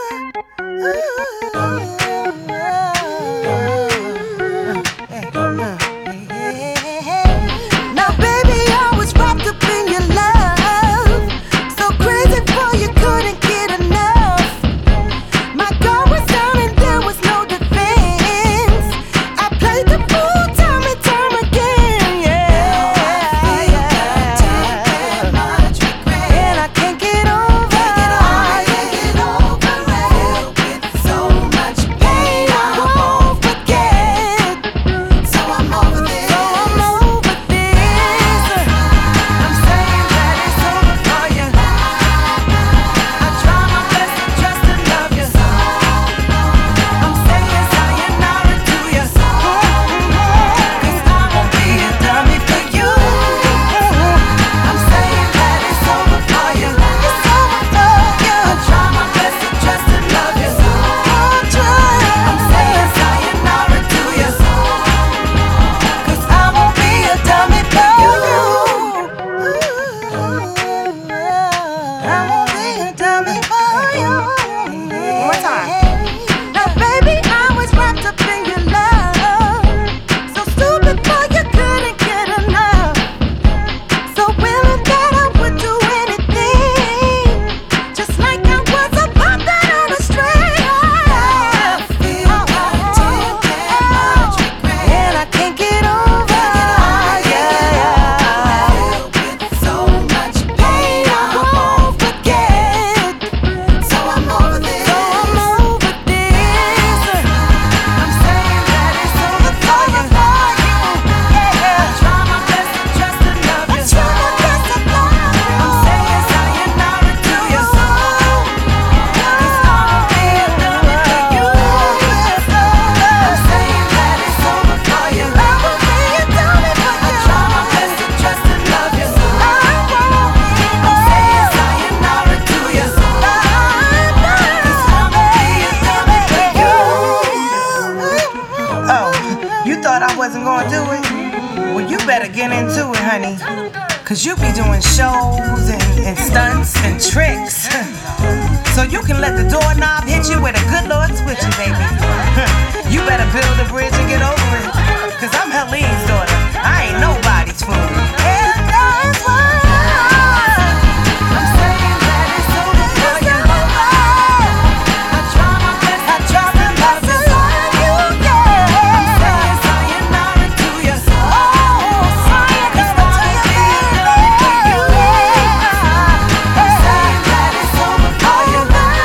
Wasn't gonna do it? Well, you better get into it, honey. Cause you be doing shows and stunts and tricks. So you can let the doorknob hit you with a good Lord's with you, baby. You better build a bridge and get over it. Cause I'm Helene's daughter. I ain't nobody's fool. And that's why I'm saying that it's over for you. I try my best, I try my best to love you, yeah. I'm saying sayonara to you. Oh, sayonara to you, baby. I'm saying that it's over for you.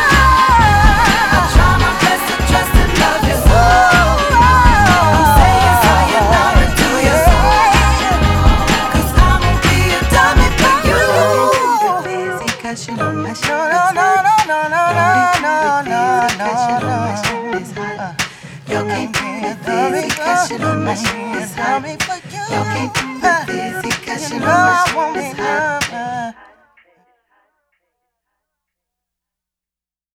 I try my best to trust and love you. I'm saying sayonara to you. Cause I won't be a dummy for you. Busy cause you know my shit is hot. You can't be busy cause you know my shit is hot. You can't be busy cause you know my shit is hot.